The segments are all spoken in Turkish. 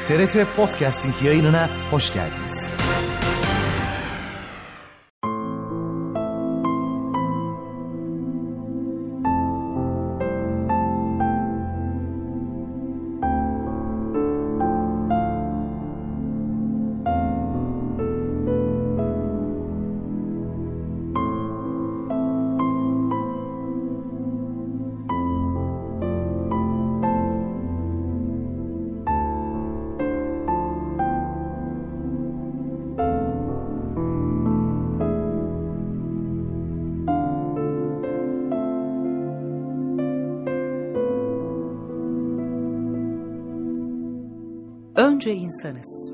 TRT Podcasting yayınına hoş geldiniz. Önce insanız.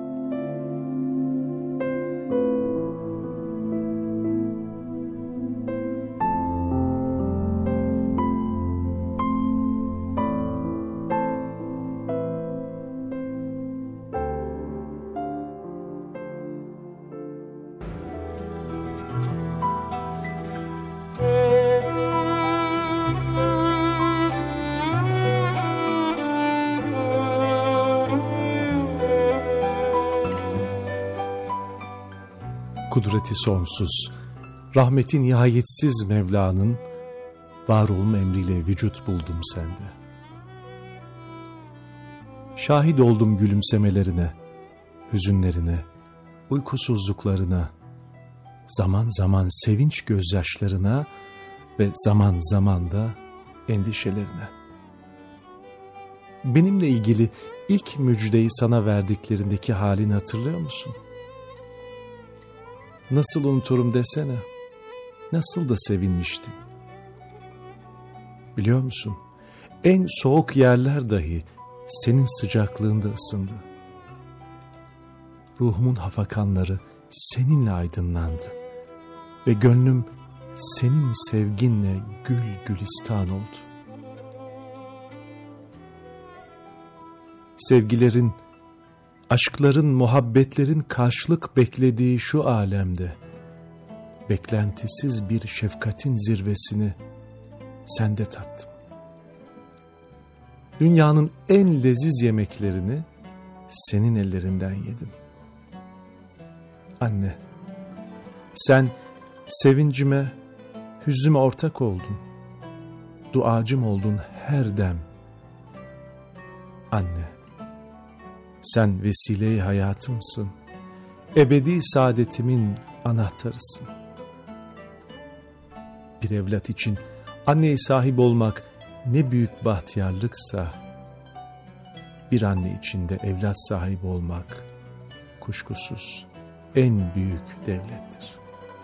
Kudreti sonsuz, rahmeti nihayetsiz Mevla'nın var olma emriyle vücut buldum sende. Şahit oldum gülümsemelerine, hüzünlerine, uykusuzluklarına, zaman zaman sevinç gözyaşlarına ve zaman zaman da endişelerine. Benimle ilgili ilk müjdeyi sana verdiklerindeki halini hatırlıyor musun? Nasıl unuturum desene, nasıl da sevinmiştin. Biliyor musun, en soğuk yerler dahi senin sıcaklığında ısındı. Ruhumun hafakanları seninle aydınlandı ve gönlüm senin sevginle gül gülistan oldu. Sevgilerin, aşkların, muhabbetlerin karşılık beklediği şu alemde, beklentisiz bir şefkatin zirvesini sende tattım. Dünyanın en leziz yemeklerini senin ellerinden yedim. Anne, sen sevincime, hüznüme ortak oldun. Duacım oldun her dem. Anne, sen vesile-i hayatımsın, ebedi saadetimin anahtarısın. Bir evlat için anneye sahip olmak ne büyük bahtiyarlıksa, bir anne için de evlat sahibi olmak kuşkusuz en büyük devlettir.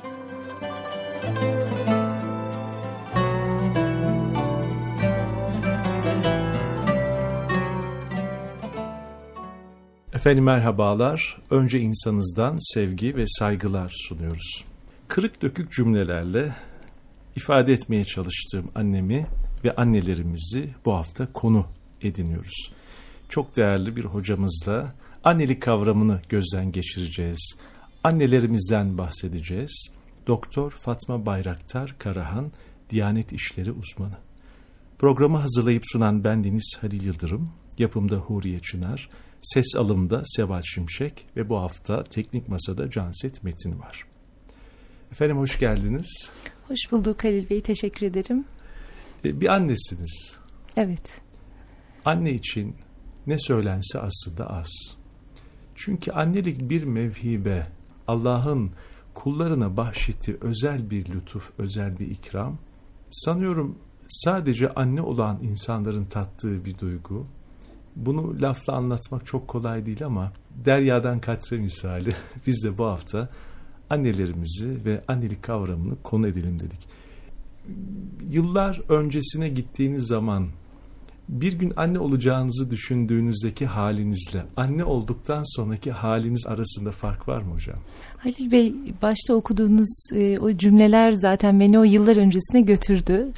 Efendim merhabalar. Önce insanızdan sevgi ve saygılar sunuyoruz. Kırık dökük cümlelerle ifade etmeye çalıştığım annemi ve annelerimizi bu hafta konu ediniyoruz. Çok değerli bir hocamızla annelik kavramını gözden geçireceğiz. Annelerimizden bahsedeceğiz. Doktor Fatma Bayraktar Karahan, Diyanet İşleri uzmanı. Programı hazırlayıp sunan bendeniz Halil Yıldırım, yapımda Huriye Çınar, ses alımda Seval Şimşek ve bu hafta teknik masada Canset Metin var. Efendim hoş geldiniz. Hoş bulduk Halil Bey, teşekkür ederim. Bir annesiniz. Evet. Anne için ne söylense aslında az. Çünkü annelik bir mevhibe, Allah'ın kullarına bahşettiği özel bir lütuf, özel bir ikram. Sanıyorum sadece anne olan insanların tattığı bir duygu. Bunu lafla anlatmak çok kolay değil ama deryadan katre misali biz de bu hafta annelerimizi ve annelik kavramını konu edelim dedik. Yıllar öncesine gittiğiniz zaman bir gün anne olacağınızı düşündüğünüzdeki halinizle anne olduktan sonraki haliniz arasında fark var mı hocam? Halil Bey, başta okuduğunuz o cümleler zaten beni o yıllar öncesine götürdü.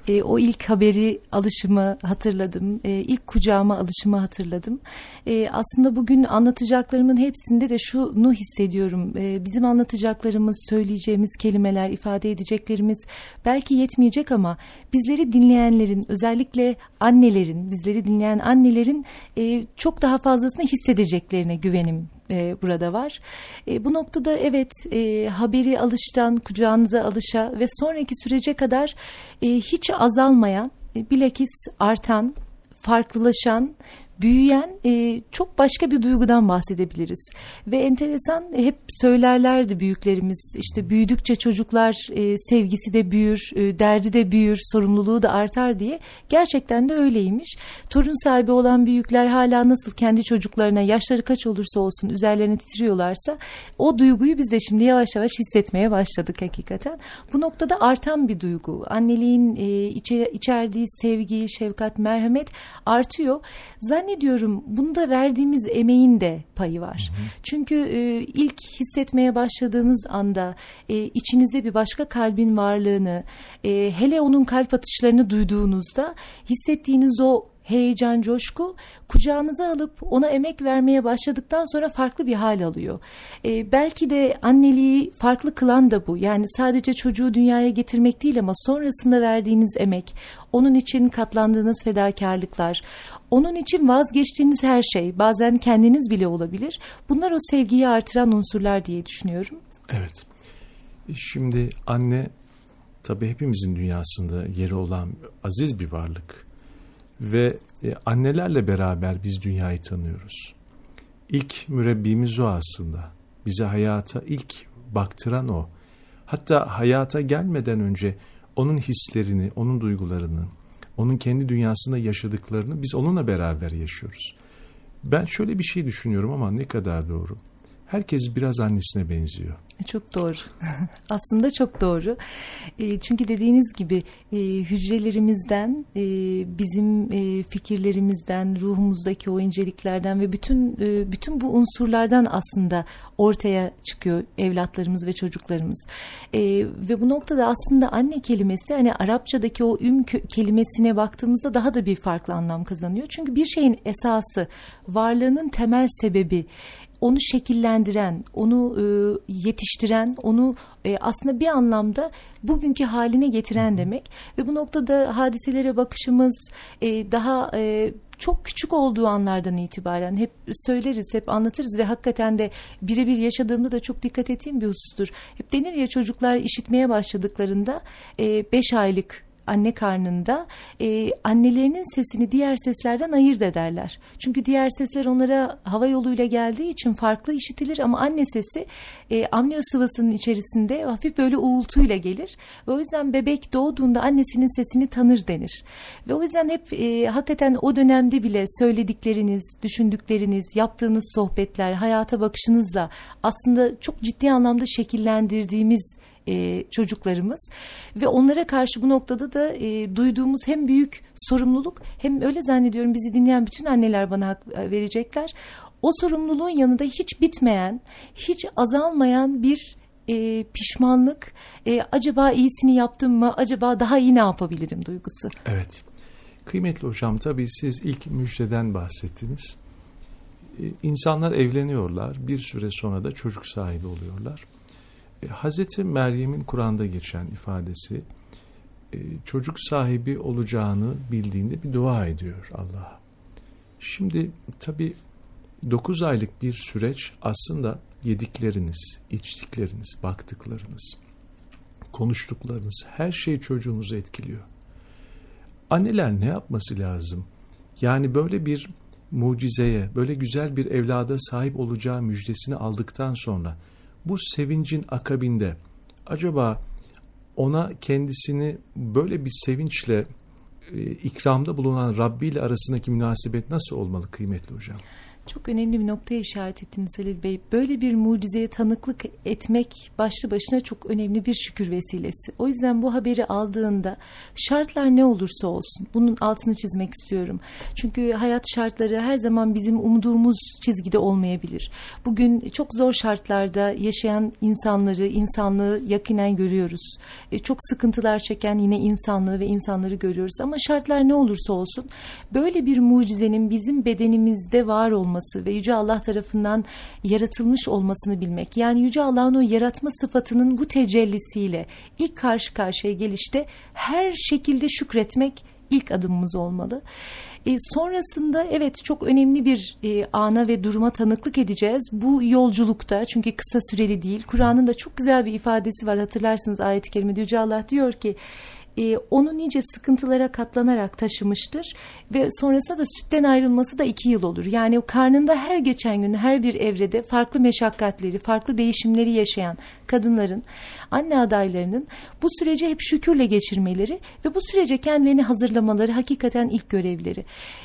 O ilk haberi alışımı hatırladım. İlk kucağıma alışımı hatırladım. Aslında bugün anlatacaklarımın hepsinde de şunu hissediyorum. Bizim anlatacaklarımız, söyleyeceğimiz kelimeler, ifade edeceklerimiz belki yetmeyecek ama bizleri dinleyenlerin, özellikle annelerin, bizleri dinleyen annelerin çok daha fazlasını hissedeceklerine güvenim burada var. Bu noktada evet, haberi alıştan kucağınıza alışa ve sonraki sürece kadar hiç azalmayan, bilakis artan, farklılaşan, büyüyen çok başka bir duygudan bahsedebiliriz. Ve enteresan, hep söylerlerdi büyüklerimiz, işte büyüdükçe çocuklar sevgisi de büyür, derdi de büyür, sorumluluğu da artar diye. Gerçekten de öyleymiş. Torun sahibi olan büyükler hala nasıl kendi çocuklarına, yaşları kaç olursa olsun, üzerlerine titriyorlarsa, o duyguyu biz de şimdi yavaş yavaş hissetmeye başladık hakikaten. Bu noktada artan bir duygu. Anneliğin içerdiği sevgi, şefkat, merhamet artıyor. Zannediyorum bunda verdiğimiz emeğin de payı var. Çünkü ilk hissetmeye başladığınız anda içinize bir başka kalbin varlığını, hele onun kalp atışlarını duyduğunuzda hissettiğiniz o heyecan, coşku kucağınıza alıp ona emek vermeye başladıktan sonra farklı bir hal alıyor. Belki de anneliği farklı kılan da bu. Yani sadece çocuğu dünyaya getirmek değil ama sonrasında verdiğiniz emek, onun için katlandığınız fedakarlıklar, onun için vazgeçtiğiniz her şey, bazen kendiniz bile olabilir. Bunlar o sevgiyi artıran unsurlar diye düşünüyorum. Evet. Şimdi anne tabii hepimizin dünyasında yeri olan aziz bir varlık. Ve annelerle beraber biz dünyayı tanıyoruz. İlk mürebbimiz o aslında. Bize hayata ilk baktıran o. Hatta hayata gelmeden önce onun hislerini, onun duygularını, onun kendi dünyasında yaşadıklarını biz onunla beraber yaşıyoruz. Ben şöyle bir şey düşünüyorum ama ne kadar doğru. Herkes biraz annesine benziyor. Çok doğru. Aslında çok doğru. Çünkü dediğiniz gibi hücrelerimizden, bizim fikirlerimizden, ruhumuzdaki o inceliklerden ve bütün bu unsurlardan aslında ortaya çıkıyor evlatlarımız ve çocuklarımız. Ve bu noktada aslında anne kelimesi, hani Arapçadaki o kelimesine baktığımızda daha da bir farklı anlam kazanıyor. Çünkü bir şeyin esası, varlığının temel sebebi, onu şekillendiren, onu yetiştiren, onu aslında bir anlamda bugünkü haline getiren demek. Ve bu noktada hadiselere bakışımız daha çok küçük olduğu anlardan itibaren hep söyleriz, hep anlatırız ve hakikaten de birebir yaşadığımda da çok dikkat ettiğim bir husustur. Hep denir ya, çocuklar işitmeye başladıklarında 5 aylık anne karnında annelerinin sesini diğer seslerden ayırt ederler. Çünkü diğer sesler onlara hava yoluyla geldiği için farklı işitilir ama anne sesi amniyo sıvasının içerisinde hafif böyle uğultuyla gelir. Ve o yüzden bebek doğduğunda annesinin sesini tanır denir. Ve o yüzden hep hakikaten o dönemde bile söyledikleriniz, düşündükleriniz, yaptığınız sohbetler, hayata bakışınızla aslında çok ciddi anlamda şekillendirdiğimiz çocuklarımız ve onlara karşı bu noktada da duyduğumuz hem büyük sorumluluk, hem öyle zannediyorum bizi dinleyen bütün anneler bana hak verecekler. O sorumluluğun yanında hiç bitmeyen, hiç azalmayan bir pişmanlık, acaba iyisini yaptım mı, acaba daha iyi ne yapabilirim duygusu. Evet. Kıymetli hocam, tabii siz ilk müjdeden bahsettiniz. İnsanlar evleniyorlar, bir süre sonra da çocuk sahibi oluyorlar. Hazreti Meryem'in Kur'an'da geçen ifadesi, çocuk sahibi olacağını bildiğinde bir dua ediyor Allah'a. Şimdi tabii 9 aylık bir süreç aslında yedikleriniz, içtikleriniz, baktıklarınız, konuştuklarınız, her şey çocuğunuzu etkiliyor. Anneler ne yapması lazım? Yani böyle bir mucizeye, böyle güzel bir evlada sahip olacağı müjdesini aldıktan sonra bu sevincin akabinde acaba ona kendisini böyle bir sevinçle ikramda bulunan Rabbi ile arasındaki münasebet nasıl olmalı kıymetli hocam? Çok önemli bir noktaya işaret ettiniz Halil Bey. Böyle bir mucizeye tanıklık etmek başlı başına çok önemli bir şükür vesilesi. O yüzden bu haberi aldığında şartlar ne olursa olsun bunun altını çizmek istiyorum. Çünkü hayat şartları her zaman bizim umduğumuz çizgide olmayabilir. Bugün çok zor şartlarda yaşayan insanlığı yakinen görüyoruz. Çok sıkıntılar çeken yine insanlığı ve insanları görüyoruz. Ama şartlar ne olursa olsun böyle bir mucizenin bizim bedenimizde var olması ve Yüce Allah tarafından yaratılmış olmasını bilmek. Yani Yüce Allah'ın o yaratma sıfatının bu tecellisiyle ilk karşı karşıya gelişte her şekilde şükretmek ilk adımımız olmalı. Sonrasında evet çok önemli bir ana ve duruma tanıklık edeceğiz. Bu yolculukta, çünkü kısa süreli değil. Kur'an'ın da çok güzel bir ifadesi var, hatırlarsınız ayet-i kerimede Yüce Allah diyor ki onu nice sıkıntılara katlanarak taşımıştır ve sonrasında da sütten ayrılması da 2 yıl olur. Yani karnında her geçen gün her bir evrede farklı meşakkatleri, farklı değişimleri yaşayan kadınların, anne adaylarının bu süreci hep şükürle geçirmeleri ve bu sürece kendilerini hazırlamaları hakikaten ilk görevleri.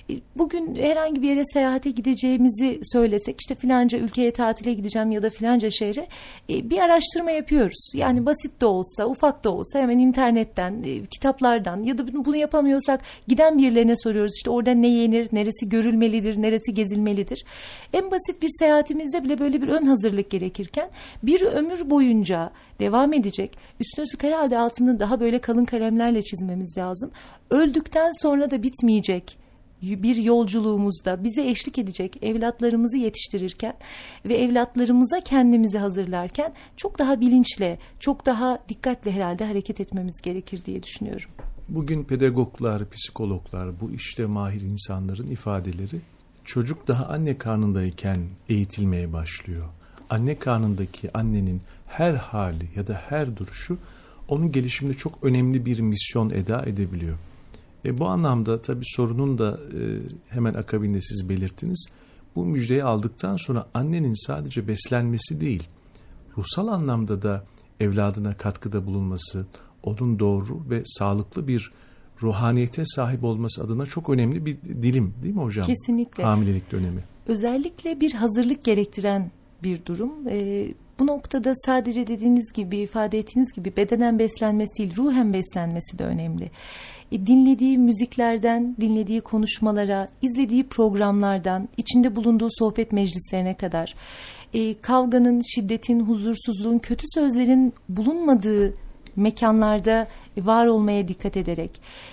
Bugün herhangi bir yere seyahate gideceğimizi söylesek, işte filanca ülkeye tatile gideceğim ya da filanca şehre, bir araştırma yapıyoruz. Yani basit de olsa, ufak da olsa hemen internetten, kitaplardan ya da bunu yapamıyorsak giden birilerine soruyoruz. İşte orada ne yenir, neresi görülmelidir, neresi gezilmelidir. En basit bir seyahatimizde bile böyle bir ön hazırlık gerekirken bir ömür boyunca devam edecek. Üstüne üstlük herhalde altını daha böyle kalın kalemlerle çizmemiz lazım. Öldükten sonra da bitmeyecek bir yolculuğumuzda bize eşlik edecek evlatlarımızı yetiştirirken ve evlatlarımıza kendimizi hazırlarken çok daha bilinçle, çok daha dikkatle herhalde hareket etmemiz gerekir diye düşünüyorum. Bugün pedagoglar, psikologlar, bu işte mahir insanların ifadeleri, çocuk daha anne karnındayken eğitilmeye başlıyor. Anne karnındaki annenin her hali ya da her duruşu onun gelişiminde çok önemli bir misyon eda edebiliyor. Bu anlamda tabii sorunun da hemen akabinde siz belirttiniz. Bu müjdeyi aldıktan sonra annenin sadece beslenmesi değil, ruhsal anlamda da evladına katkıda bulunması, onun doğru ve sağlıklı bir ruhaniyete sahip olması adına çok önemli bir dilim, değil mi hocam? Kesinlikle. Hamilelik dönemi. Özellikle bir hazırlık gerektiren bir durum. Bu noktada sadece dediğiniz gibi, ifade ettiğiniz gibi bedenen beslenmesi değil, ruhen beslenmesi de önemli. Dinlediği müziklerden, dinlediği konuşmalara, izlediği programlardan, içinde bulunduğu sohbet meclislerine kadar kavganın, şiddetin, huzursuzluğun, kötü sözlerin bulunmadığı mekanlarda var olmaya dikkat ederek,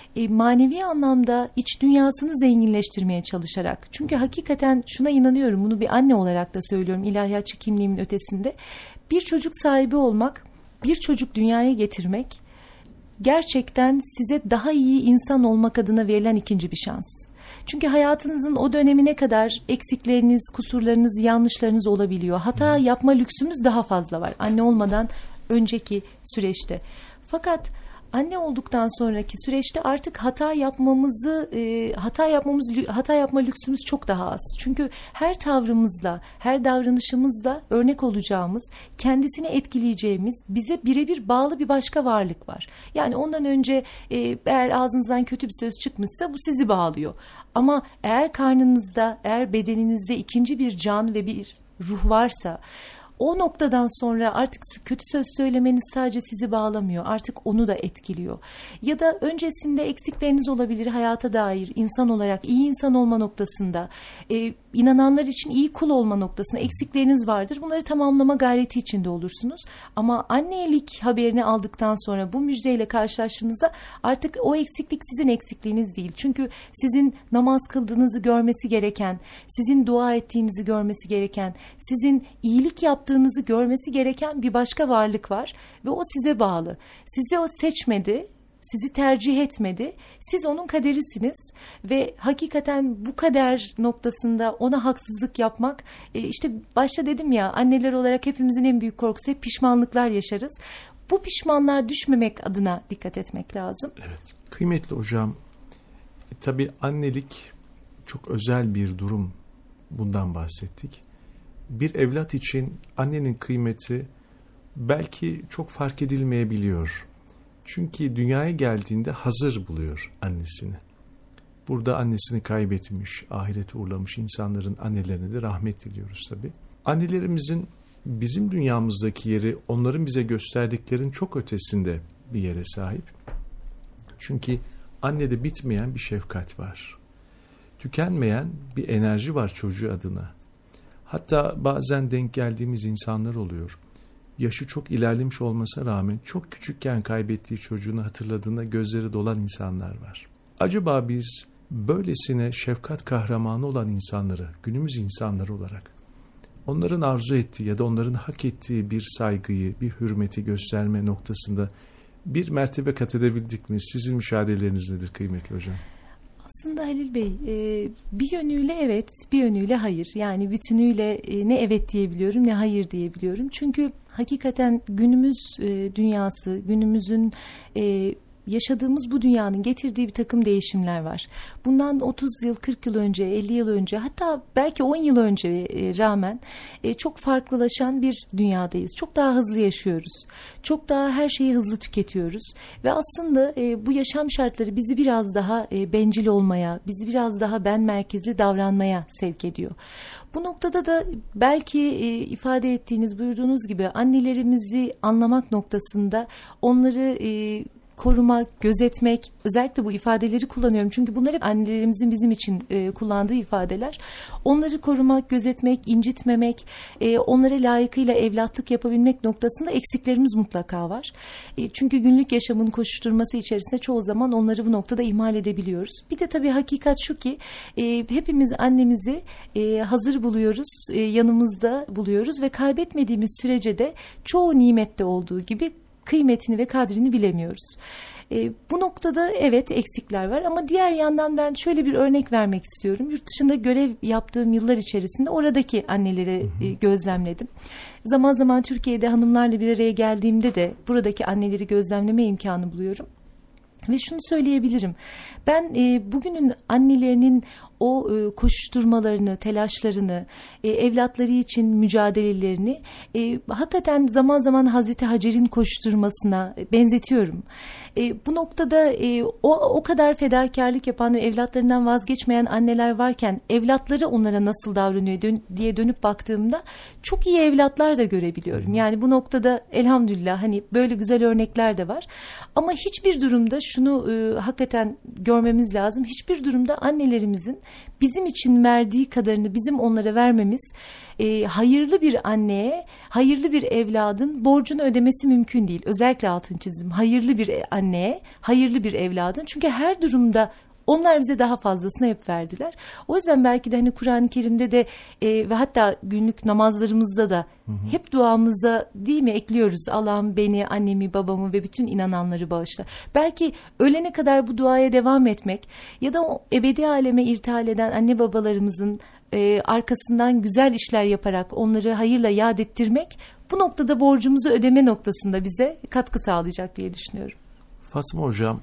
manevi anlamda iç dünyasını zenginleştirmeye çalışarak, çünkü hakikaten şuna inanıyorum, bunu bir anne olarak da söylüyorum, ilahiyatçı kimliğimin ötesinde, bir çocuk sahibi olmak, bir çocuk dünyaya getirmek gerçekten size daha iyi insan olmak adına verilen ikinci bir şans. Çünkü hayatınızın o dönemine kadar eksikleriniz, kusurlarınız, yanlışlarınız olabiliyor. Hata yapma lüksümüz daha fazla var anne olmadan önceki süreçte. Fakat anne olduktan sonraki süreçte artık hata yapma lüksümüz çok daha az. Çünkü her tavrımızla, her davranışımızla örnek olacağımız, kendisini etkileyeceğimiz, bize birebir bağlı bir başka varlık var. Yani ondan önce eğer ağzınızdan kötü bir söz çıkmışsa bu sizi bağlıyor. Ama eğer karnınızda, eğer bedeninizde ikinci bir can ve bir ruh varsa, o noktadan sonra artık kötü söz söylemeniz sadece sizi bağlamıyor. Artık onu da etkiliyor. Ya da öncesinde eksikleriniz olabilir hayata dair, insan olarak iyi insan olma noktasında, inananlar için iyi kul olma noktasında eksikleriniz vardır. Bunları tamamlama gayreti içinde olursunuz. Ama annelik haberini aldıktan sonra bu müjdeyle karşılaştığınızda artık o eksiklik sizin eksikliğiniz değil. Çünkü sizin namaz kıldığınızı görmesi gereken, sizin dua ettiğinizi görmesi gereken, sizin iyilik yaptığınızı görmesi gereken bir başka varlık var ve o size bağlı. Sizi o seçmedi, sizi tercih etmedi. Siz onun kaderisiniz ve hakikaten bu kader noktasında ona haksızlık yapmak, işte başta dedim ya, anneler olarak hepimizin en büyük korkusu hep pişmanlıklar yaşarız. Bu pişmanlığa düşmemek adına dikkat etmek lazım. Evet, kıymetli hocam, tabii annelik çok özel bir durum, bundan bahsettik. Bir evlat için annenin kıymeti belki çok fark edilmeyebiliyor. Çünkü dünyaya geldiğinde hazır buluyor annesini. Burada annesini kaybetmiş, ahirete uğurlamış insanların annelerine de rahmet diliyoruz tabii. Annelerimizin bizim dünyamızdaki yeri onların bize gösterdiklerinin çok ötesinde bir yere sahip. Çünkü annede bitmeyen bir şefkat var. Tükenmeyen bir enerji var çocuğu adına. Hatta bazen denk geldiğimiz insanlar oluyor. Yaşı çok ilerlemiş olmasına rağmen çok küçükken kaybettiği çocuğunu hatırladığında gözleri dolan insanlar var. Acaba biz böylesine şefkat kahramanı olan insanları, günümüz insanları olarak onların arzu ettiği ya da onların hak ettiği bir saygıyı, bir hürmeti gösterme noktasında bir mertebe kat edebildik mi? Sizin müşahedeleriniz nedir kıymetli hocam? Aslında Halil Bey, bir yönüyle evet, bir yönüyle hayır. Yani bütünüyle ne evet diyebiliyorum ne hayır diyebiliyorum. Çünkü hakikaten günümüz dünyası, günümüzün yaşadığımız bu dünyanın getirdiği bir takım değişimler var. Bundan 30 yıl, 40 yıl önce, 50 yıl önce, hatta belki 10 yıl önce rağmen çok farklılaşan bir dünyadayız. Çok daha hızlı yaşıyoruz. Çok daha her şeyi hızlı tüketiyoruz. Ve aslında bu yaşam şartları bizi biraz daha bencil olmaya, bizi biraz daha ben merkezli davranmaya sevk ediyor. Bu noktada da belki ifade ettiğiniz, buyurduğunuz gibi annelerimizi anlamak noktasında onları korumak, gözetmek, özellikle bu ifadeleri kullanıyorum. Çünkü bunlar hep annelerimizin bizim için kullandığı ifadeler. Onları korumak, gözetmek, incitmemek, onlara layıkıyla evlatlık yapabilmek noktasında eksiklerimiz mutlaka var. Çünkü günlük yaşamın koşuşturması içerisinde çoğu zaman onları bu noktada ihmal edebiliyoruz. Bir de tabii hakikat şu ki hepimiz annemizi hazır buluyoruz, yanımızda buluyoruz ve kaybetmediğimiz sürece de çoğu nimette olduğu gibi kıymetini ve kadrini bilemiyoruz. Bu noktada evet eksikler var ama diğer yandan ben şöyle bir örnek vermek istiyorum. Yurt dışında görev yaptığım yıllar içerisinde oradaki anneleri gözlemledim. Zaman zaman Türkiye'de hanımlarla bir araya geldiğimde de buradaki anneleri gözlemleme imkanı buluyorum. Ve şunu söyleyebilirim. Ben bugünün annelerinin o koşuşturmalarını, telaşlarını, evlatları için mücadelelerini hakikaten zaman zaman Hazreti Hacer'in koşturmasına benzetiyorum. Bu noktada o kadar fedakarlık yapan ve evlatlarından vazgeçmeyen anneler varken evlatları onlara nasıl davranıyor diye dönüp baktığımda çok iyi evlatlar da görebiliyorum. Yani bu noktada elhamdülillah hani böyle güzel örnekler de var. Ama hiçbir durumda şunu hakikaten görmemiz lazım. Hiçbir durumda annelerimizin bizim için verdiği kadarını bizim onlara vermemiz hayırlı bir anneye, hayırlı bir evladın borcunu ödemesi mümkün değil. Özellikle altını çizdim. Hayırlı bir anneye, hayırlı bir evladın. Çünkü her durumda onlar bize daha fazlasını hep verdiler. O yüzden belki de hani Kur'an-ı Kerim'de de ve hatta günlük namazlarımızda da hep duamıza değil mi ekliyoruz. Allah'ım beni, annemi, babamı ve bütün inananları bağışla. Belki ölene kadar bu duaya devam etmek ya da o ebedi aleme irtihal eden anne babalarımızın arkasından güzel işler yaparak onları hayırla yad ettirmek bu noktada borcumuzu ödeme noktasında bize katkı sağlayacak diye düşünüyorum. Fatma Hocam,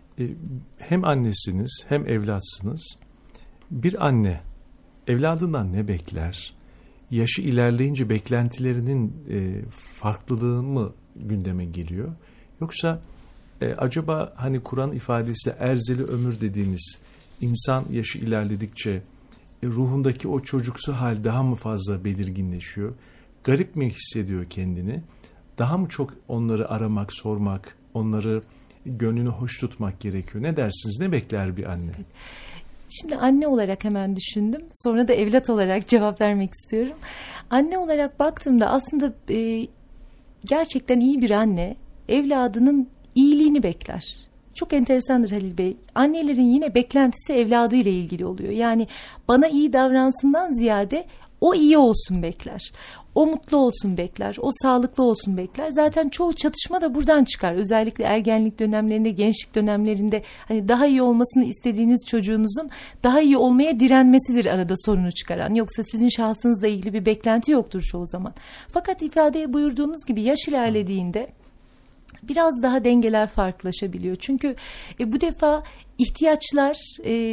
hem annesiniz hem evlatsınız. Bir anne evladından ne bekler? Yaşı ilerleyince beklentilerinin farklılığı mı gündeme geliyor? Yoksa acaba hani Kur'an ifadesiyle erzeli ömür dediğimiz insan yaşı ilerledikçe ruhundaki o çocuksu hal daha mı fazla belirginleşiyor? Garip mi hissediyor kendini? Daha mı çok onları aramak, sormak, onları gönlünü hoş tutmak gerekiyor? Ne dersiniz? Ne bekler bir anne? Şimdi anne olarak hemen düşündüm. Sonra da evlat olarak cevap vermek istiyorum. Anne olarak baktığımda aslında gerçekten iyi bir anne evladının iyiliğini bekler. Çok enteresandır Halil Bey. Annelerin yine beklentisi evladıyla ilgili oluyor. Yani bana iyi davransından ziyade o iyi olsun bekler. O mutlu olsun bekler. O sağlıklı olsun bekler. Zaten çoğu çatışma da buradan çıkar. Özellikle ergenlik dönemlerinde, gençlik dönemlerinde hani daha iyi olmasını istediğiniz çocuğunuzun daha iyi olmaya direnmesidir arada sorunu çıkaran. Yoksa sizin şahsınızla ilgili bir beklenti yoktur çoğu zaman. Fakat ifadeye buyurduğumuz gibi yaş ilerlediğinde biraz daha dengeler farklılaşabiliyor. Çünkü bu defa ihtiyaçlar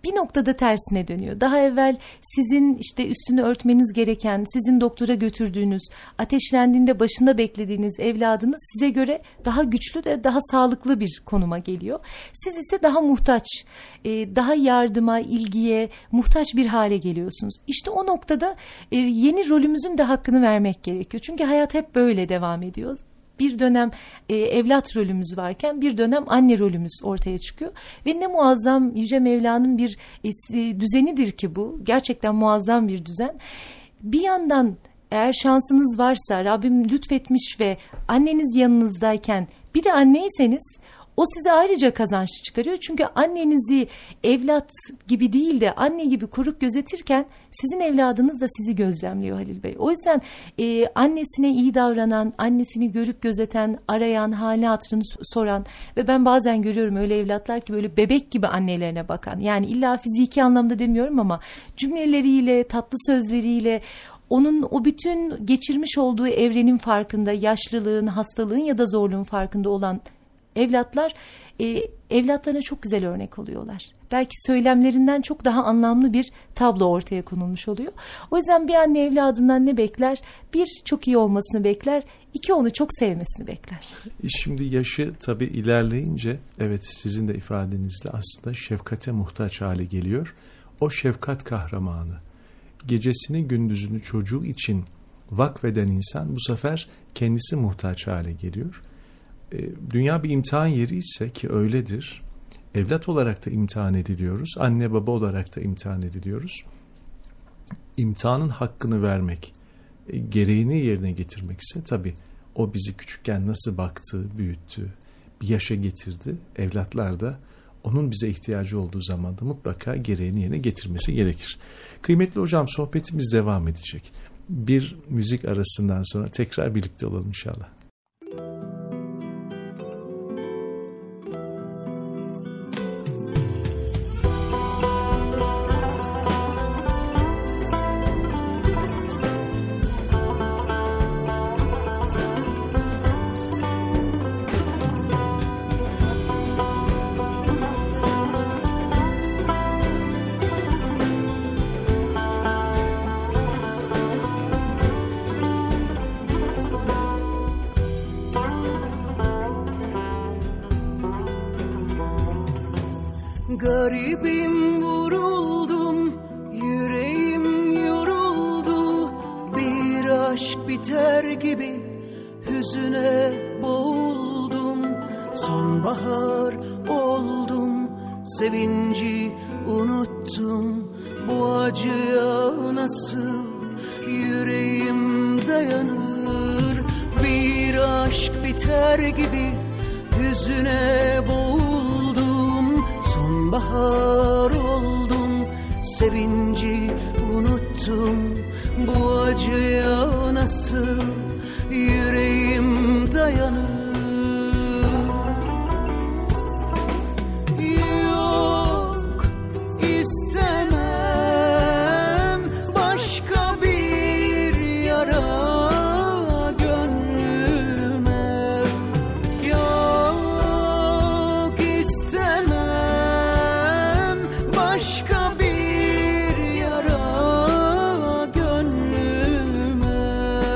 bir noktada tersine dönüyor. Daha evvel sizin işte üstünü örtmeniz gereken, sizin doktora götürdüğünüz, ateşlendiğinde başında beklediğiniz evladınız size göre daha güçlü ve daha sağlıklı bir konuma geliyor. Siz ise daha muhtaç, daha yardıma, ilgiye muhtaç bir hale geliyorsunuz. İşte o noktada yeni rolümüzün de hakkını vermek gerekiyor. Çünkü hayat hep böyle devam ediyor. Bir dönem evlat rolümüz varken bir dönem anne rolümüz ortaya çıkıyor. Ve ne muazzam Yüce Mevla'nın bir düzenidir ki bu. Gerçekten muazzam bir düzen. Bir yandan eğer şansınız varsa, Rabbim lütfetmiş ve anneniz yanınızdayken bir de anneyseniz, o size ayrıca kazanç çıkarıyor. Çünkü annenizi evlat gibi değil de anne gibi koruyup gözetirken sizin evladınız da sizi gözlemliyor Halil Bey. O yüzden annesine iyi davranan, annesini görüp gözeten, arayan, hali hatırını soran ve ben bazen görüyorum öyle evlatlar ki böyle bebek gibi annelerine bakan. Yani illa fiziki anlamda demiyorum ama cümleleriyle, tatlı sözleriyle, onun o bütün geçirmiş olduğu evrenin farkında, yaşlılığın, hastalığın ya da zorluğun farkında olan evlatlar evlatlarına çok güzel örnek oluyorlar. Belki söylemlerinden çok daha anlamlı bir tablo ortaya konulmuş oluyor. O yüzden bir anne evladından ne bekler? Bir, çok iyi olmasını bekler. İki, onu çok sevmesini bekler. Şimdi yaşı tabii ilerleyince, evet sizin de ifadenizle aslında şefkate muhtaç hale geliyor. O şefkat kahramanı, gecesini gündüzünü çocuğu için vakfeden insan bu sefer kendisi muhtaç hale geliyor. Dünya bir imtihan yeri ise ki öyledir. Evlat olarak da imtihan ediliyoruz. Anne baba olarak da imtihan ediliyoruz. İmtihanın hakkını vermek, gereğini yerine getirmek ise tabii o bizi küçükken nasıl baktı, büyüttü, bir yaşa getirdi. Evlatlar da onun bize ihtiyacı olduğu zaman da mutlaka gereğini yerine getirmesi gerekir. Kıymetli hocam, sohbetimiz devam edecek. Bir müzik arasından sonra tekrar birlikte olalım inşallah. Garibim, vuruldum, yüreğim yoruldu. Bir aşk biter gibi hüzüne boğuldum. Sonbahar oldum, sevinci unuttum. Bu acıya nasıl yüreğim dayanır? Bir aşk biter gibi hüzüne boğuldum. Sonbahar oldum, sevinci unuttum. Bu acıya nasıl yüreğim dayanır? Yok, istemem başka bir yara gönlüme. Yok, istemem başka bir yara gönlüme.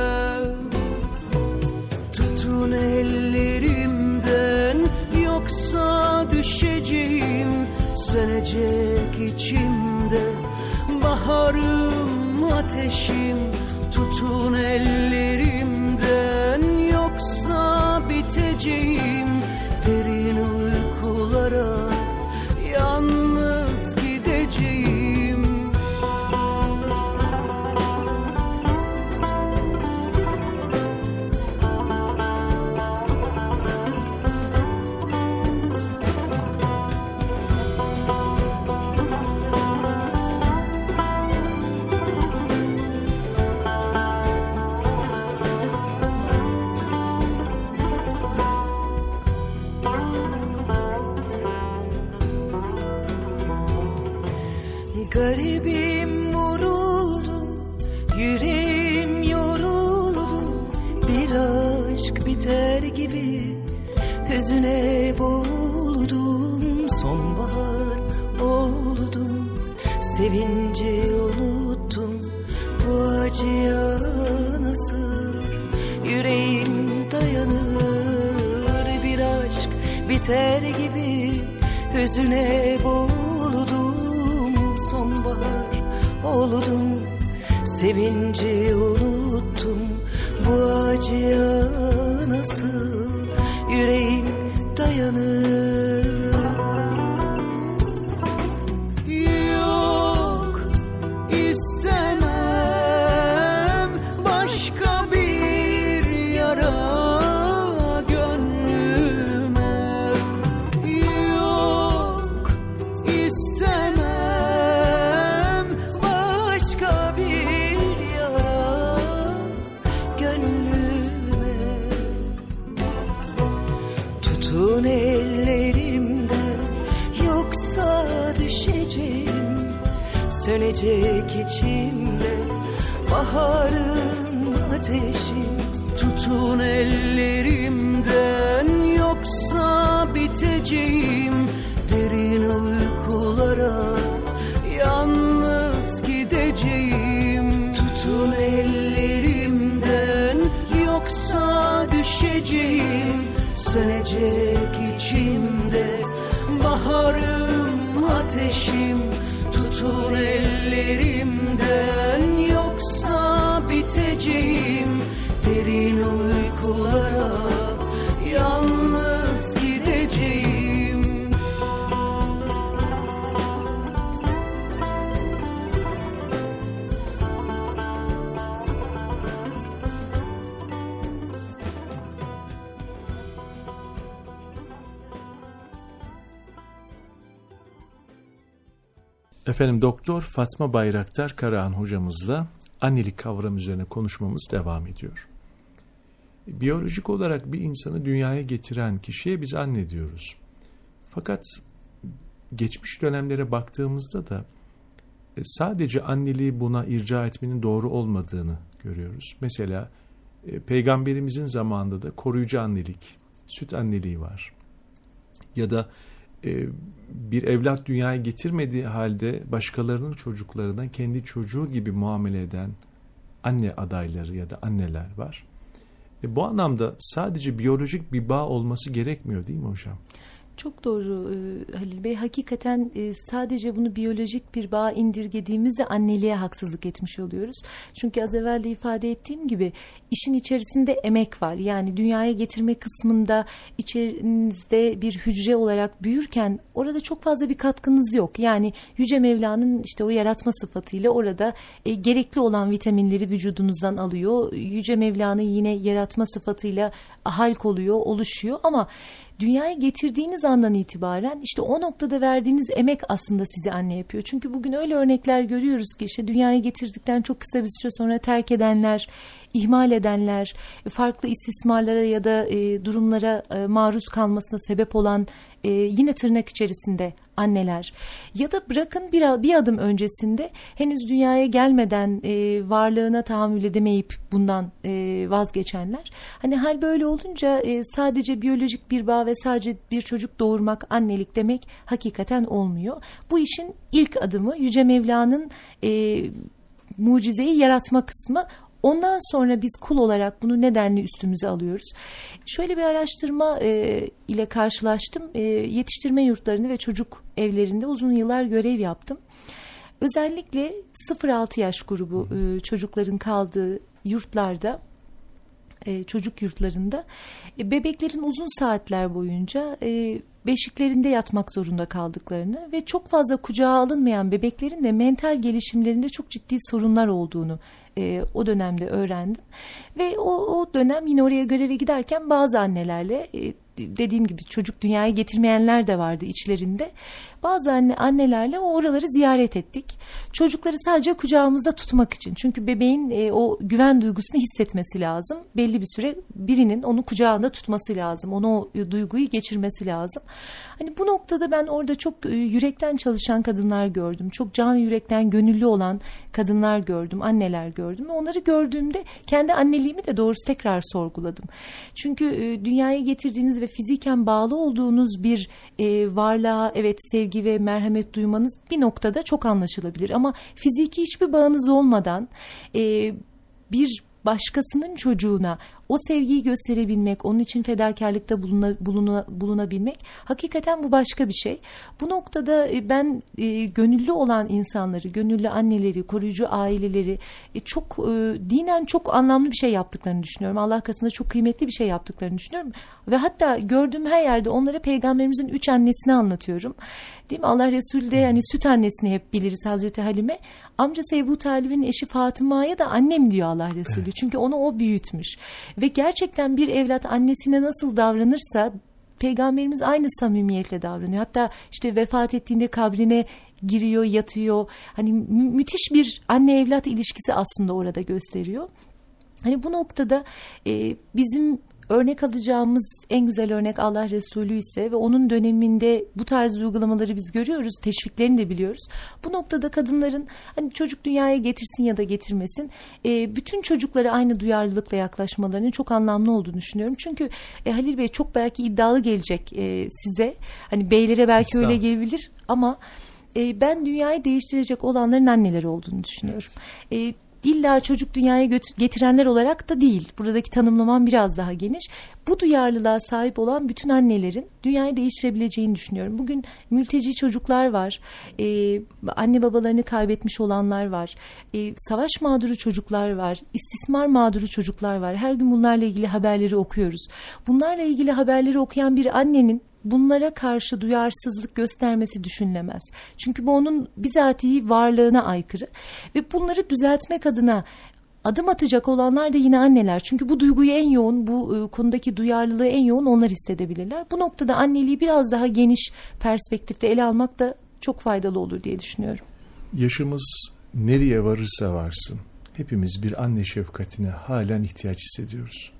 Tutun ellerimden, yoksa düşeceğim. Sönecek içimde baharım, ateşim. Tutun ellerimden, yoksa biteceğim. Derin uykulara yalnız gideceğim. Garibim, vuruldum, yüreğim yoruldu. Bir aşk biter gibi hüzüne boğuldum. Sonbahar oldum, Sevinci unuttum, bu acıya nasıl yüreğim dayanır? Bir aşk biter gibi hüzüne boğuldum, sonbahar oldum. Sevinci unuttum, bu acıya nasıl yüreğim dayanır? Yok, istemem başka bir yara gönlüme. Yok, istemem başka bir yara gönlüme. Tutun ellerimden, yoksa düşeceğim. Sönecek içimde baharın ateşi. Tutun ellerimden, yoksa biteceğim. Derin uykulara yalnız gideceğim. Tutun ellerimden, yoksa düşeceğim. Sönecek içimde baharım ateşim. Tutun ellerimden, yoksa biteceğim. Derin uykulara yalnız gideceğim. Efendim, Doktor Fatma Bayraktar Karahan hocamızla annelik kavramı üzerine konuşmamız devam ediyor. Biyolojik olarak bir insanı dünyaya getiren kişiye biz anne diyoruz. Fakat geçmiş dönemlere baktığımızda da sadece anneliği buna irca etmenin doğru olmadığını görüyoruz. Mesela Peygamberimizin zamanında da koruyucu annelik, süt anneliği var. Ya da bir evlat dünyaya getirmediği halde başkalarının çocuklarına kendi çocuğu gibi muamele eden anne adayları ya da anneler var. Bu anlamda sadece biyolojik bir bağ olması gerekmiyor, değil mi hocam? Çok doğru Halil Bey. Hakikaten sadece bunu biyolojik bir bağa indirgediğimizde anneliğe haksızlık etmiş oluyoruz. Çünkü az evvel de ifade ettiğim gibi işin içerisinde emek var. Yani dünyaya getirme kısmında içerinizde bir hücre olarak büyürken orada çok fazla bir katkınız yok. Yani Yüce Mevla'nın işte o yaratma sıfatıyla orada gerekli olan vitaminleri vücudunuzdan alıyor. Yüce Mevla'nın yine yaratma sıfatıyla halk oluyor, oluşuyor ama dünyaya getirdiğiniz andan itibaren işte o noktada verdiğiniz emek aslında sizi anne yapıyor. Çünkü bugün öyle örnekler görüyoruz ki işte dünyaya getirdikten çok kısa bir süre sonra terk edenler, ihmal edenler, farklı istismarlara ya da durumlara maruz kalmasına sebep olan yine tırnak içerisinde anneler. Ya da bırakın bir adım öncesinde henüz dünyaya gelmeden varlığına tahammül edemeyip bundan vazgeçenler. Hani hal böyle olunca sadece biyolojik bir bağ ve sadece bir çocuk doğurmak annelik demek hakikaten olmuyor. Bu işin ilk adımı Yüce Mevla'nın mucizeyi yaratma kısmı. Ondan sonra biz kul olarak bunu nedenli üstümüze alıyoruz. Şöyle bir araştırma ile karşılaştım. Yetiştirme yurtlarında ve çocuk evlerinde uzun yıllar görev yaptım. Özellikle 0-6 yaş grubu çocukların kaldığı yurtlarda, çocuk yurtlarında bebeklerin uzun saatler boyunca beşiklerinde yatmak zorunda kaldıklarını ve çok fazla kucağa alınmayan bebeklerin de mental gelişimlerinde çok ciddi sorunlar olduğunu o dönemde öğrendim. Ve o dönem yine oraya göreve giderken bazı annelerle dediğim gibi çocuk dünyaya getirmeyenler de vardı içlerinde. Bazı annelerle oraları ziyaret ettik. Çocukları sadece kucağımızda tutmak için. Çünkü bebeğin o güven duygusunu hissetmesi lazım. Belli bir süre birinin onu kucağında tutması lazım. Ona o duyguyu geçirmesi lazım. Hani bu noktada ben orada çok yürekten çalışan kadınlar gördüm. Çok can yürekten gönüllü olan kadınlar gördüm, anneler gördüm. Ve onları gördüğümde kendi anneliğimi de doğrusu tekrar sorguladım. Çünkü dünyaya getirdiğiniz ve fiziken bağlı olduğunuz bir varlığa evet sevgi sevgi ve merhamet duymanız bir noktada çok anlaşılabilir. Ama fiziki hiçbir bağınız olmadan bir başkasının çocuğuna o sevgiyi gösterebilmek, onun için fedakarlıkta bulunabilmek, hakikaten bu başka bir şey. Bu noktada ben gönüllü olan insanları, gönüllü anneleri, koruyucu aileleri çok dinen çok anlamlı bir şey yaptıklarını düşünüyorum. Allah katında çok kıymetli bir şey yaptıklarını düşünüyorum. Ve hatta gördüğüm her yerde onlara Peygamberimizin 3 annesini anlatıyorum. Değil mi? Allah Resulü de yani süt annesini hep biliriz, Hazreti Halime. Amcası Ebu Talib'in eşi Fatıma'ya da annem diyor Allah Resulü. Evet. Çünkü onu o büyütmüş. Ve gerçekten bir evlat annesine nasıl davranırsa Peygamberimiz aynı samimiyetle davranıyor. Hatta işte vefat ettiğinde kabrine giriyor, yatıyor. Hani müthiş bir anne evlat ilişkisi aslında orada gösteriyor. Hani bu noktada bizim örnek alacağımız en güzel örnek Allah Resulü ise ve onun döneminde bu tarz uygulamaları biz görüyoruz, teşviklerini de biliyoruz. Bu noktada kadınların hani çocuk dünyaya getirsin ya da getirmesin, bütün çocuklara aynı duyarlılıkla yaklaşmalarının çok anlamlı olduğunu düşünüyorum. Çünkü Halil Bey çok belki iddialı gelecek size, hani beylere belki öyle gelebilir ama ben dünyayı değiştirecek olanların anneleri olduğunu düşünüyorum. Evet. İlla çocuk dünyaya getirenler olarak da değil. Buradaki tanımlamam biraz daha geniş. Bu duyarlılığa sahip olan bütün annelerin dünyayı değiştirebileceğini düşünüyorum. Bugün mülteci çocuklar var. Anne babalarını kaybetmiş olanlar var. Savaş mağduru çocuklar var. İstismar mağduru çocuklar var. Her gün bunlarla ilgili haberleri okuyoruz. Bunlarla ilgili haberleri okuyan bir annenin bunlara karşı duyarsızlık göstermesi düşünülemez. Çünkü bu onun bizatihi varlığına aykırı. Ve bunları düzeltmek adına adım atacak olanlar da yine anneler. Çünkü bu duyguyu en yoğun, bu konudaki duyarlılığı en yoğun onlar hissedebilirler. Bu noktada anneliği biraz daha geniş perspektifte ele almak da çok faydalı olur diye düşünüyorum. Yaşımız nereye varırsa varsın, hepimiz bir anne şefkatine halen ihtiyaç hissediyoruz.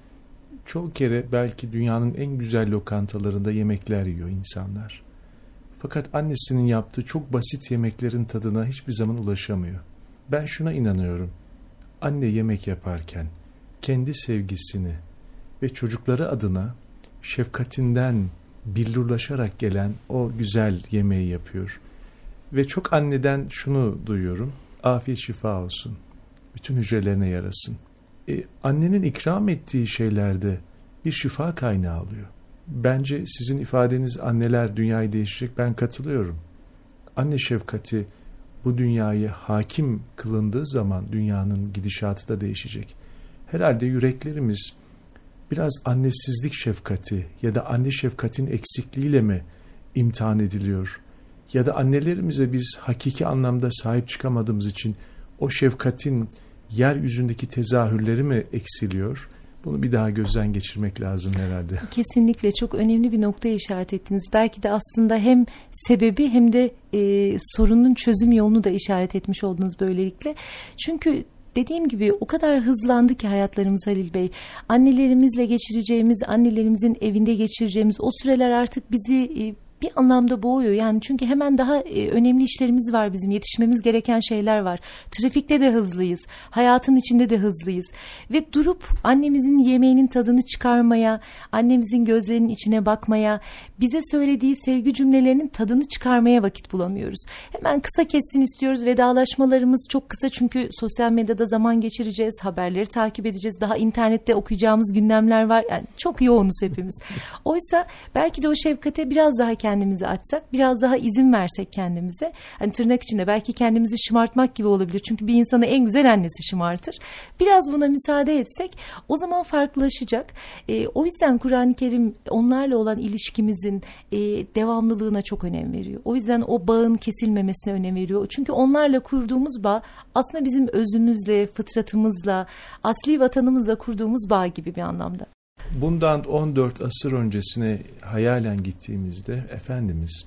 Çoğu kere belki dünyanın en güzel lokantalarında yemekler yiyor insanlar. Fakat annesinin yaptığı çok basit yemeklerin tadına hiçbir zaman ulaşamıyor. Ben şuna inanıyorum. Anne yemek yaparken kendi sevgisini ve çocukları adına şefkatinden billurlaşarak gelen o güzel yemeği yapıyor. Ve çok anneden şunu duyuyorum. Afiyet şifa olsun. Bütün hücrelerine yarasın. Annenin ikram ettiği şeylerde bir şifa kaynağı oluyor. Bence sizin ifadeniz anneler dünyayı değiştirecek, ben katılıyorum. Anne şefkati bu dünyayı hakim kılındığı zaman dünyanın gidişatı da değişecek. Herhalde yüreklerimiz biraz annesizlik şefkati ya da anne şefkatin eksikliğiyle mi imtihan ediliyor? Ya da annelerimize biz hakiki anlamda sahip çıkamadığımız için o şefkatin yeryüzündeki tezahürleri mi eksiliyor? Bunu bir daha gözden geçirmek lazım herhalde. Kesinlikle çok önemli bir noktaya işaret ettiniz. Belki de aslında hem sebebi hem de sorunun çözüm yolunu da işaret etmiş oldunuz böylelikle. Çünkü dediğim gibi o kadar hızlandı ki hayatlarımız Halil Bey. Annelerimizle geçireceğimiz, annelerimizin evinde geçireceğimiz o süreler artık bizi bir anlamda boğuyor. Yani çünkü hemen daha önemli işlerimiz var bizim. Yetişmemiz gereken şeyler var. Trafikte de hızlıyız. Hayatın içinde de hızlıyız. Ve durup annemizin yemeğinin tadını çıkarmaya, annemizin gözlerinin içine bakmaya, bize söylediği sevgi cümlelerinin tadını çıkarmaya vakit bulamıyoruz. Hemen kısa kessin istiyoruz. Vedalaşmalarımız çok kısa çünkü sosyal medyada zaman geçireceğiz. Haberleri takip edeceğiz. Daha internette okuyacağımız gündemler var. Yani çok yoğunuz hepimiz. Oysa belki de o şefkate biraz daha kendimizi açsak, biraz daha izin versek kendimize. Hani tırnak içinde belki kendimizi şımartmak gibi olabilir. Çünkü bir insanı en güzel annesi şımartır. Biraz buna müsaade etsek o zaman farklılaşacak. O yüzden Kur'an-ı Kerim onlarla olan ilişkimizin devamlılığına çok önem veriyor. O yüzden o bağın kesilmemesine önem veriyor. Çünkü onlarla kurduğumuz bağ aslında bizim özümüzle, fıtratımızla, asli vatanımızla kurduğumuz bağ gibi bir anlamda. Bundan 14 asır öncesine hayalen gittiğimizde Efendimiz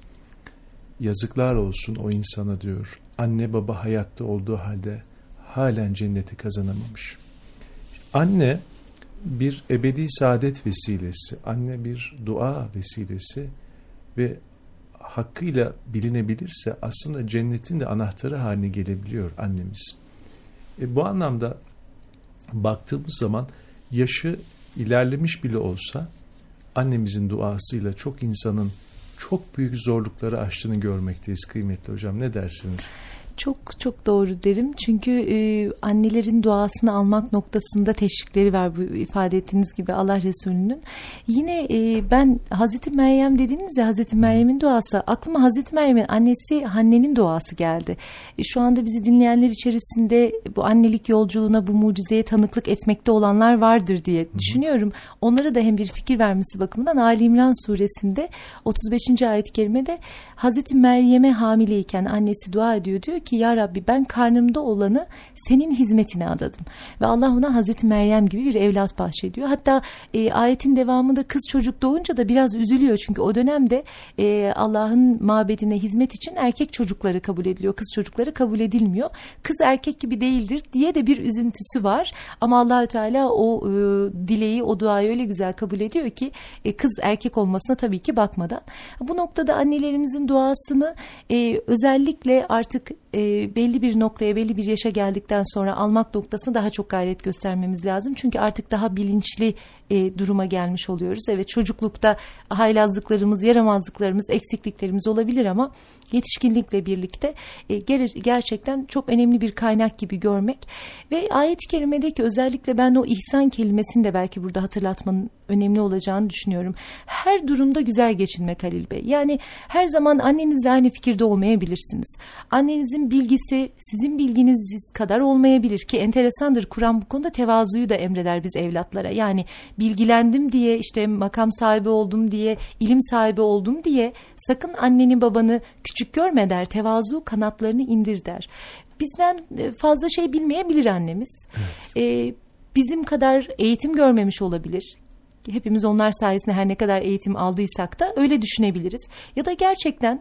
yazıklar olsun o insana diyor. Anne baba hayatta olduğu halde halen cenneti kazanamamış. Anne bir ebedi saadet vesilesi, anne bir dua vesilesi ve hakkıyla bilinebilirse aslında cennetin de anahtarı haline gelebiliyor annemiz. Bu anlamda baktığımız zaman yaşı ilerlemiş bile olsa annemizin duasıyla çok insanın çok büyük zorlukları aştığını görmekteyiz kıymetli hocam. Ne dersiniz? Çok çok doğru derim. Çünkü annelerin duasını almak noktasında teşvikleri var bu ifade ettiğiniz gibi Allah Resulü'nün. Yine ben Hazreti Meryem dediniz ya, Hazreti Meryem'in duası, aklıma Hazreti Meryem'in annesi Hanne'nin duası geldi. Şu anda bizi dinleyenler içerisinde bu annelik yolculuğuna, bu mucizeye tanıklık etmekte olanlar vardır diye düşünüyorum. Onlara da hem bir fikir vermesi bakımından Ali İmran suresinde 35. ayet-i kerimede Hazreti Meryem'e hamileyken annesi dua ediyor, diyor ki ya Rabbi ben karnımda olanı senin hizmetine adadım. Ve Allah ona Hazreti Meryem gibi bir evlat bahşediyor. Hatta ayetin devamında kız çocuk doğunca da biraz üzülüyor. Çünkü o dönemde Allah'ın mabedine hizmet için erkek çocukları kabul ediliyor. Kız çocukları kabul edilmiyor. Kız erkek gibi değildir diye de bir üzüntüsü var. Ama Allah-u Teala o dileği, o duayı öyle güzel kabul ediyor ki kız erkek olmasına tabii ki bakmadan. Bu noktada annelerimizin duasını özellikle artık belli bir noktaya, belli bir yaşa geldikten sonra almak noktasında daha çok gayret göstermemiz lazım. Çünkü artık daha bilinçli duruma gelmiş oluyoruz. Evet, çocuklukta haylazlıklarımız, yaramazlıklarımız, eksikliklerimiz olabilir ama yetişkinlikle birlikte gerçekten çok önemli bir kaynak gibi görmek. Ve ayet-i kerimedeki özellikle ben o ihsan kelimesini de belki burada hatırlatmanın önemli olacağını düşünüyorum. Her durumda güzel geçinmek Halil Bey. Yani her zaman annenizle aynı fikirde olmayabilirsiniz. Annenizin bilgisi sizin bilginiz kadar olmayabilir ki enteresandır. Kur'an bu konuda tevazuyu da emreder biz evlatlara. Yani bilgilendim diye, işte makam sahibi oldum diye, ilim sahibi oldum diye sakın anneni babanı küçük görme der. Tevazu kanatlarını indir der. Bizden fazla şey bilmeyebilir annemiz. Evet. Bizim kadar eğitim görmemiş olabilir. Hepimiz onlar sayesinde her ne kadar eğitim aldıysak da öyle düşünebiliriz. Ya da gerçekten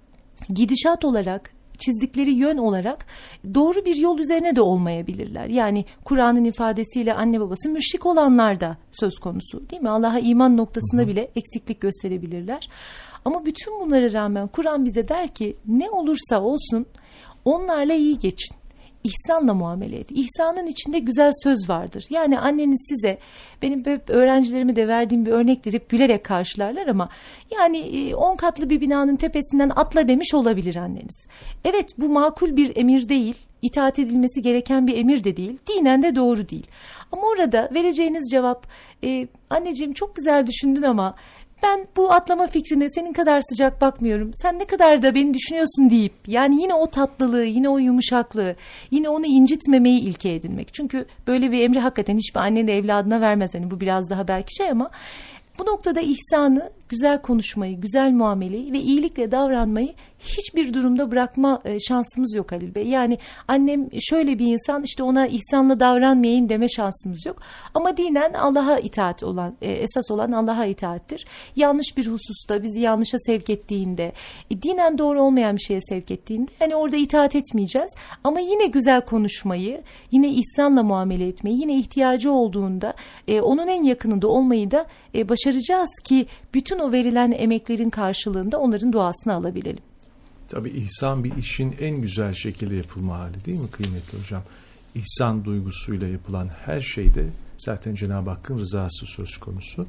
gidişat olarak, çizdikleri yön olarak doğru bir yol üzerine de olmayabilirler. Yani Kur'an'ın ifadesiyle anne babası müşrik olanlar da söz konusu, değil mi? Allah'a iman noktasında bile eksiklik gösterebilirler. Ama bütün bunlara rağmen Kur'an bize der ki ne olursa olsun onlarla iyi geçin. İhsanla muamele et. İhsanın içinde güzel söz vardır. Yani anneniz size, benim öğrencilerime de verdiğim bir örnektir, hep gülerek karşılarlar ama yani 10 katlı bir binanın tepesinden atla demiş olabilir anneniz. Evet, bu makul bir emir değil. İtaat edilmesi gereken bir emir de değil. Dinen de doğru değil. Ama orada vereceğiniz cevap, anneciğim çok güzel düşündün ama ben bu atlama fikrine senin kadar sıcak bakmıyorum. Sen ne kadar da beni düşünüyorsun deyip, yani yine o tatlılığı, yine o yumuşaklığı, yine onu incitmemeyi ilke edinmek. Çünkü böyle bir emri hakikaten hiçbir anne de evladına vermez. Hani bu biraz daha belki şey ama bu noktada ihsanı, güzel konuşmayı, güzel muameleyi ve iyilikle davranmayı hiçbir durumda bırakma şansımız yok Halil Bey. Yani annem şöyle bir insan, işte ona ihsanla davranmayayım deme şansımız yok. Ama dinen Allah'a itaat olan, esas olan Allah'a itaattir. Yanlış bir hususta bizi yanlışa sevk ettiğinde, dinen doğru olmayan bir şeye sevk ettiğinde hani orada itaat etmeyeceğiz. Ama yine güzel konuşmayı, yine ihsanla muamele etmeyi, yine ihtiyacı olduğunda onun en yakınında olmayı da başaracağız ki bütün o verilen emeklerin karşılığında onların duasını alabilelim. Tabii ihsan bir işin en güzel şekilde yapılma hali, değil mi kıymetli hocam? İhsan duygusuyla yapılan her şeyde zaten Cenab-ı Hakk'ın rızası söz konusu.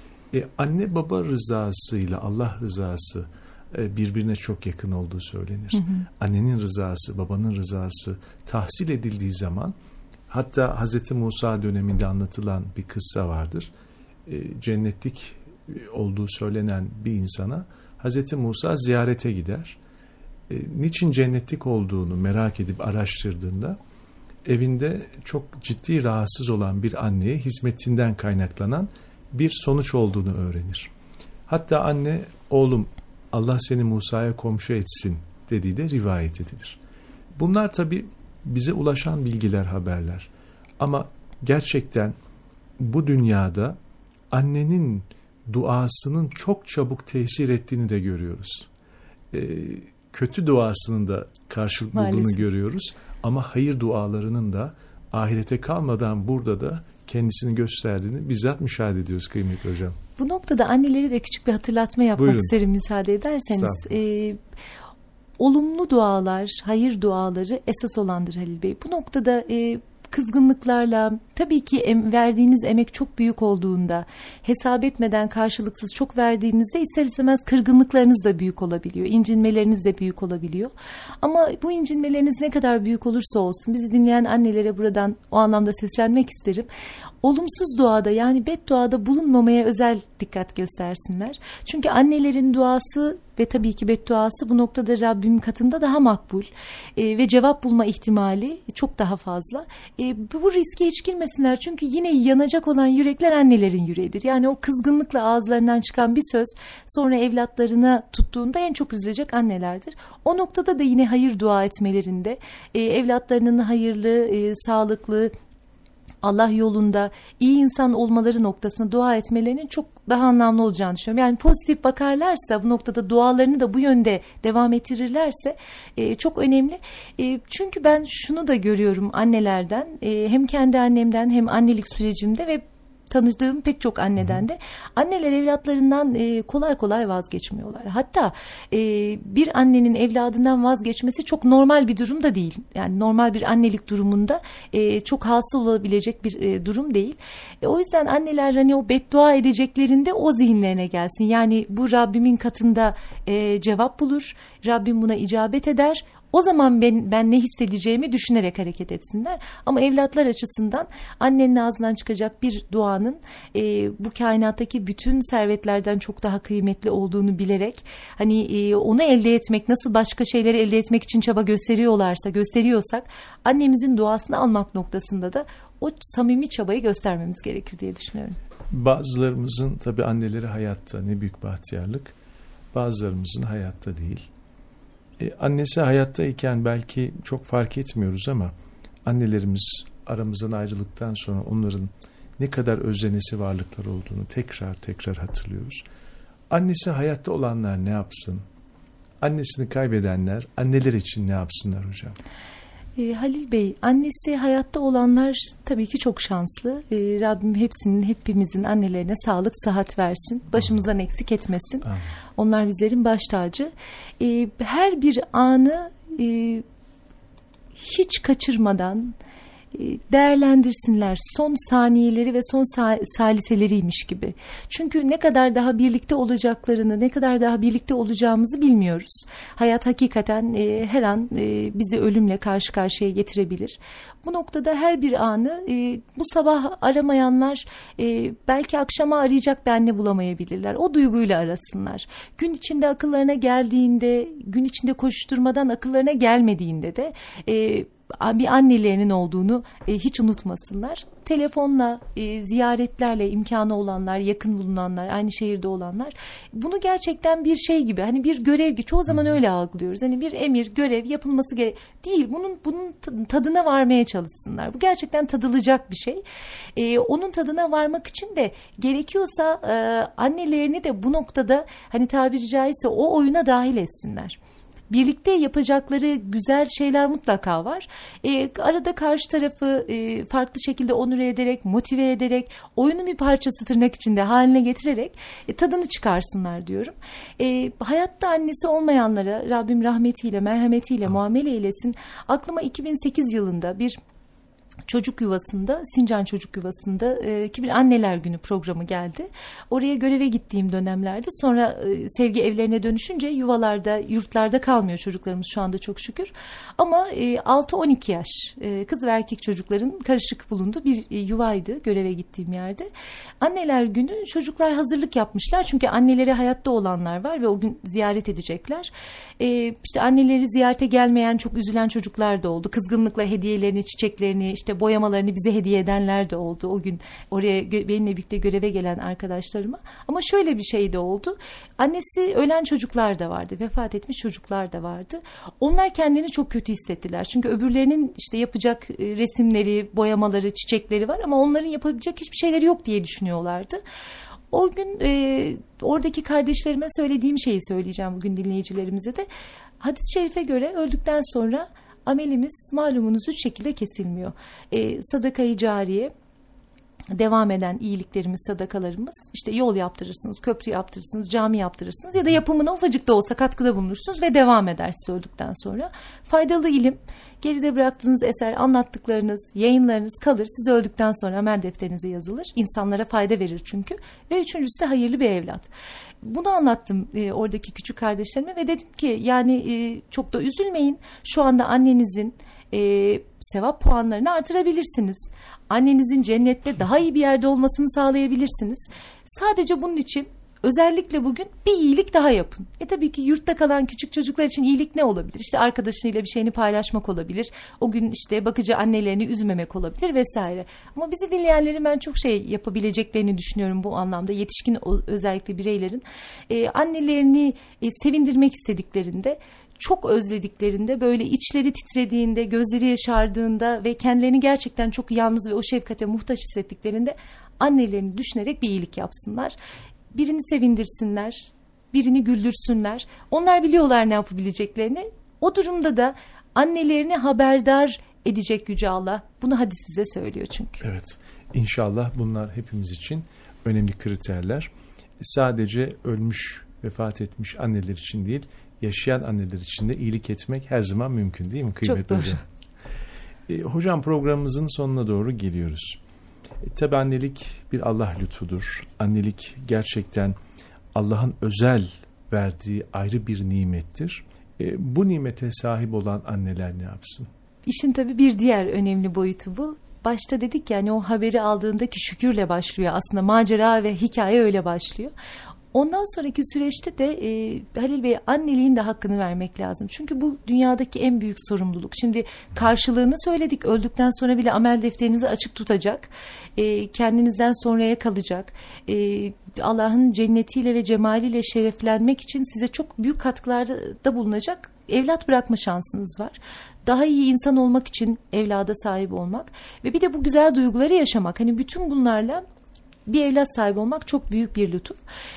Anne baba rızasıyla Allah rızası birbirine çok yakın olduğu söylenir. Hı hı. Annenin rızası, babanın rızası tahsil edildiği zaman, hatta Hz. Musa döneminde anlatılan bir kıssa vardır. Cennetlik olduğu söylenen bir insana Hz. Musa ziyarete gider. Niçin cennetlik olduğunu merak edip araştırdığında evinde çok ciddi rahatsız olan bir anneye hizmetinden kaynaklanan bir sonuç olduğunu öğrenir. Hatta anne, oğlum Allah seni Musa'ya komşu etsin dediği de rivayet edilir. Bunlar tabii bize ulaşan bilgiler, haberler. Ama gerçekten bu dünyada annenin duasının çok çabuk tesir ettiğini de görüyoruz. Kötü duasının da karşılık bulduğunu görüyoruz. Ama hayır dualarının da ahirete kalmadan burada da kendisini gösterdiğini bizzat müşahede ediyoruz kıymetli hocam. Bu noktada annelere de küçük bir hatırlatma yapmak isterim müsaade ederseniz. Olumlu dualar, hayır duaları esas olandır Halil Bey. Bu noktada kızgınlıklarla, tabii ki verdiğiniz emek çok büyük olduğunda, hesap etmeden karşılıksız çok verdiğinizde ister istemez kırgınlıklarınız da büyük olabiliyor, incinmeleriniz de büyük olabiliyor. Ama bu incinmeleriniz ne kadar büyük olursa olsun, bizi dinleyen annelere buradan o anlamda seslenmek isterim. Olumsuz duada, yani bedduada bulunmamaya özel dikkat göstersinler. Çünkü annelerin duası ve tabii ki bedduası bu noktada Rabbim katında daha makbul ve cevap bulma ihtimali çok daha fazla. Bu riske hiç girmesinler, çünkü yine yanacak olan yürekler annelerin yüreğidir. Yani o kızgınlıkla ağızlarından çıkan bir söz sonra evlatlarına tuttuğunda en çok üzülecek annelerdir. O noktada da yine hayır dua etmelerinde, evlatlarının hayırlı, sağlıklı, Allah yolunda iyi insan olmaları noktasında dua etmelerinin çok daha anlamlı olacağını düşünüyorum. Yani pozitif bakarlarsa, bu noktada dualarını da bu yönde devam ettirirlerse çok önemli. Çünkü ben şunu da görüyorum annelerden, hem kendi annemden hem annelik sürecimde ve tanıdığım pek çok anneden de, anneler evlatlarından kolay kolay vazgeçmiyorlar. Hatta bir annenin evladından vazgeçmesi çok normal bir durum da değil. Yani normal bir annelik durumunda çok hasıl olabilecek bir durum değil. O yüzden anneler hani o beddua edeceklerinde o zihinlerine gelsin. Yani bu Rabbimin katında cevap bulur. Rabbim buna icabet eder. O zaman ben ne hissedeceğimi düşünerek hareket etsinler. Ama evlatlar açısından annenin ağzından çıkacak bir duanın bu kainattaki bütün servetlerden çok daha kıymetli olduğunu bilerek, hani onu elde etmek, nasıl başka şeyleri elde etmek için çaba gösteriyorsak annemizin duasını almak noktasında da o samimi çabayı göstermemiz gerekir diye düşünüyorum. Bazılarımızın tabii anneleri hayatta, ne büyük bahtiyarlık. Bazılarımızın hayatta değil. Annesi hayattayken belki çok fark etmiyoruz ama annelerimiz aramızdan ayrıldıktan sonra onların ne kadar özlenesi varlıklar olduğunu tekrar tekrar hatırlıyoruz. Annesi hayatta olanlar ne yapsın? Annesini kaybedenler anneler için ne yapsınlar hocam? Halil Bey, annesi hayatta olanlar tabii ki çok şanslı. Rabbim hepimizin annelerine sağlık, sıhhat versin. Başımızdan eksik etmesin. Amin. Onlar bizlerin baş tacı. Her bir anı hiç kaçırmadan değerlendirsinler, son saniyeleri ve son saliseleriymiş gibi. Çünkü ne kadar daha birlikte olacaklarını, ne kadar daha birlikte olacağımızı bilmiyoruz. Hayat hakikaten her an bizi ölümle karşı karşıya getirebilir. Bu noktada her bir anı bu sabah aramayanlar belki akşama arayacak bir anne bulamayabilirler. O duyguyla arasınlar. Gün içinde akıllarına geldiğinde, gün içinde koşturmadan akıllarına gelmediğinde de bir annelerinin olduğunu hiç unutmasınlar. Telefonla, ziyaretlerle imkanı olanlar, yakın bulunanlar, aynı şehirde olanlar, bunu gerçekten bir şey gibi, hani bir görev gibi, çoğu zaman öyle algılıyoruz. Hani bir emir, görev yapılması değil. Bunun tadına varmaya çalışsınlar. Bu gerçekten tadılacak bir şey. Onun tadına varmak için de gerekiyorsa annelerini de bu noktada, hani tabiri caizse, o oyuna dahil etsinler. Birlikte yapacakları güzel şeyler mutlaka var. Arada karşı tarafı farklı şekilde onure ederek, motive ederek, oyunun bir parçası tırnak içinde haline getirerek tadını çıkarsınlar diyorum. Hayatta annesi olmayanlara Rabbim rahmetiyle, merhametiyle muamele eylesin. Aklıma 2008 yılında bir çocuk yuvasında, Sincan Çocuk Yuvası'nda ki bir anneler günü programı geldi. Oraya göreve gittiğim dönemlerde, sonra sevgi evlerine dönüşünce yuvalarda, yurtlarda kalmıyor çocuklarımız şu anda çok şükür. Ama 6-12 yaş kız ve erkek çocukların karışık bulunduğu bir yuvaydı göreve gittiğim yerde. Anneler günü çocuklar hazırlık yapmışlar. Çünkü anneleri hayatta olanlar var ve o gün ziyaret edecekler. İşte anneleri ziyarete gelmeyen, çok üzülen çocuklar da oldu. Kızgınlıkla hediyelerini, çiçeklerini, işte boyamalarını bize hediye edenler de oldu. O gün oraya benimle birlikte göreve gelen arkadaşlarıma. Ama şöyle bir şey de oldu. Annesi ölen çocuklar da vardı. Vefat etmiş çocuklar da vardı. Onlar kendini çok kötü hissettiler. Çünkü öbürlerinin işte yapacak resimleri, boyamaları, çiçekleri var ama onların yapabilecek hiçbir şeyleri yok diye düşünüyorlardı. O gün oradaki kardeşlerime söylediğim şeyi söyleyeceğim bugün dinleyicilerimize de. Hadis-i şerife göre öldükten sonra amelimiz malumunuz 3 şekilde kesilmiyor. Sadaka-i cariye, devam eden iyiliklerimiz, sadakalarımız, işte yol yaptırırsınız, köprü yaptırırsınız, cami yaptırırsınız ya da yapımına ufacık da olsa katkıda bulunursunuz ve devam eder siz öldükten sonra. Faydalı ilim, geride bıraktığınız eser, anlattıklarınız, yayınlarınız kalır. Siz öldükten sonra amel defterinize yazılır. İnsanlara fayda verir çünkü. Ve üçüncüsü de hayırlı bir evlat. Bunu anlattım oradaki küçük kardeşlerime ve dedim ki yani çok da üzülmeyin. Şu anda annenizin sevap puanlarını artırabilirsiniz. Annenizin cennette daha iyi bir yerde olmasını sağlayabilirsiniz. Sadece bunun için özellikle bugün bir iyilik daha yapın. Tabii ki yurtta kalan küçük çocuklar için iyilik ne olabilir? İşte arkadaşıyla bir şeyini paylaşmak olabilir. O gün işte bakıcı annelerini üzmemek olabilir vesaire. Ama bizi dinleyenlerin ben çok şey yapabileceklerini düşünüyorum bu anlamda. Yetişkin özellikle bireylerin annelerini sevindirmek istediklerinde, çok özlediklerinde, böyle içleri titrediğinde, gözleri yaşardığında ve kendilerini gerçekten çok yalnız ve o şefkate muhtaç hissettiklerinde annelerini düşünerek bir iyilik yapsınlar. Birini sevindirsinler, birini güldürsünler. Onlar biliyorlar ne yapabileceklerini. O durumda da annelerini haberdar edecek Yüce Allah. Bunu hadis bize söylüyor çünkü. Evet, inşallah bunlar hepimiz için önemli kriterler. Sadece ölmüş, vefat etmiş anneler için değil, yaşayan anneler için de iyilik etmek her zaman mümkün değil mi kıymetli Çok doğru. hocam? Hocam programımızın sonuna doğru geliyoruz. Tabii annelik bir Allah lütfudur. Annelik gerçekten Allah'ın özel verdiği ayrı bir nimettir. Bu nimete sahip olan anneler ne yapsın? İşin tabii bir diğer önemli boyutu bu. Başta dedik yani o haberi aldığındaki şükürle başlıyor aslında, macera ve hikaye öyle başlıyor. Ondan sonraki süreçte de Halil Bey, anneliğin de hakkını vermek lazım. Çünkü bu dünyadaki en büyük sorumluluk. Şimdi karşılığını söyledik, öldükten sonra bile amel defterinizi açık tutacak. Kendinizden sonraya kalacak. Allah'ın cennetiyle ve cemaliyle şereflenmek için size çok büyük katkılarda bulunacak evlat bırakma şansınız var. Daha iyi insan olmak için evlada sahip olmak ve bir de bu güzel duyguları yaşamak. Hani bütün bunlarla bir evlat sahibi olmak çok büyük bir lütuf.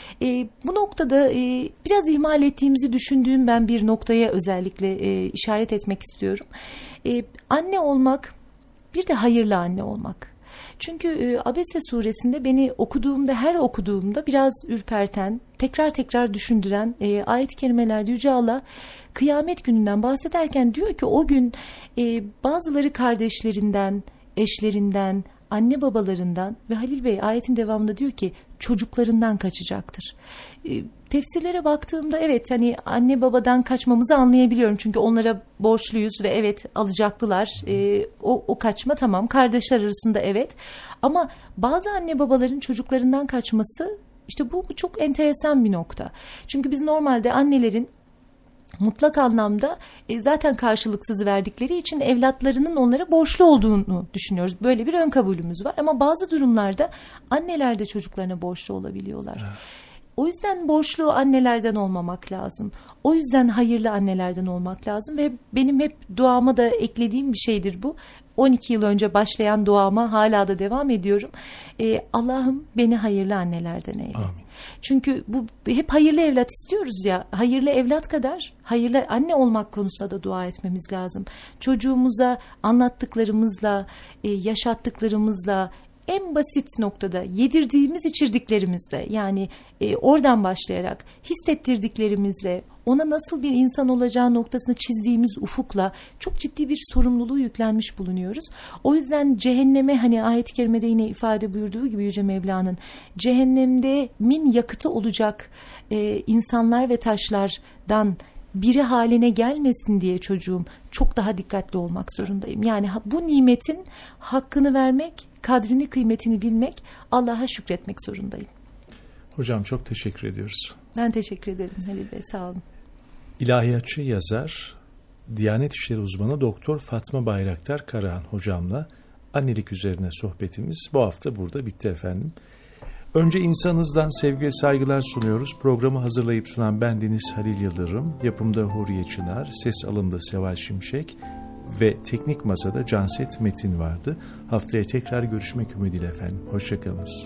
Bu noktada biraz ihmal ettiğimizi düşündüğüm ben bir noktaya özellikle işaret etmek istiyorum. Anne olmak, bir de hayırlı anne olmak. Çünkü Abese suresinde beni her okuduğumda biraz ürperten, tekrar düşündüren ayet-i kerimelerde Yüce Allah kıyamet gününden bahsederken diyor ki o gün bazıları kardeşlerinden, eşlerinden, anne babalarından ve Halil Bey ayetin devamında diyor ki çocuklarından kaçacaktır. Tefsirlere baktığımda evet hani anne babadan kaçmamızı anlayabiliyorum. Çünkü onlara borçluyuz ve evet alacaklılar. O kaçma tamam, kardeşler arasında evet. Ama bazı anne babaların çocuklarından kaçması, işte bu çok enteresan bir nokta. Çünkü biz normalde annelerin mutlak anlamda zaten karşılıksız verdikleri için evlatlarının onlara borçlu olduğunu düşünüyoruz. Böyle bir ön kabulümüz var ama bazı durumlarda anneler de çocuklarına borçlu olabiliyorlar. Evet. O yüzden borçlu annelerden olmamak lazım. O yüzden hayırlı annelerden olmak lazım ve benim hep duama da eklediğim bir şeydir bu. 12 yıl önce başlayan duama hala da devam ediyorum. Allah'ım beni hayırlı annelerden eyle. Amin. Çünkü bu hep hayırlı evlat istiyoruz ya. Hayırlı evlat kadar hayırlı anne olmak konusunda da dua etmemiz lazım. Çocuğumuza anlattıklarımızla, yaşattıklarımızla, en basit noktada yedirdiğimiz içirdiklerimizle, yani oradan başlayarak hissettirdiklerimizle, ona nasıl bir insan olacağı noktasını çizdiğimiz ufukla çok ciddi bir sorumluluğu yüklenmiş bulunuyoruz. O yüzden cehenneme, hani ayet-i kerimede yine ifade buyurduğu gibi Yüce Mevla'nın, cehennemde min yakıtı olacak insanlar ve taşlardan biri haline gelmesin diye çocuğum çok daha dikkatli olmak zorundayım. Yani bu nimetin hakkını vermek, kadrini, kıymetini bilmek, Allah'a şükretmek zorundayım. Hocam çok teşekkür ediyoruz. Ben teşekkür ederim Halil Bey, sağ olun. İlahiyatçı yazar, Diyanet İşleri uzmanı Doktor Fatma Bayraktar Karahan hocamla annelik üzerine sohbetimiz bu hafta burada bitti efendim. Önce insanınızdan sevgi ve saygılar sunuyoruz. Programı hazırlayıp sunan bendeniz Halil Yıldırım, yapımda Huriye Çınar, ses alımda Seval Şimşek ve teknik masada Canset Metin vardı. Haftaya tekrar görüşmek ümidiyle efendim. Hoşçakalınız.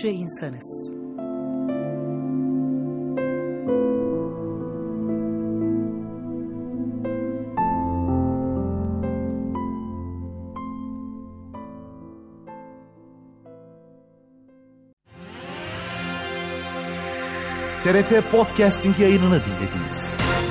Önce insanız. TRT Podcasting yayınını dinlediniz.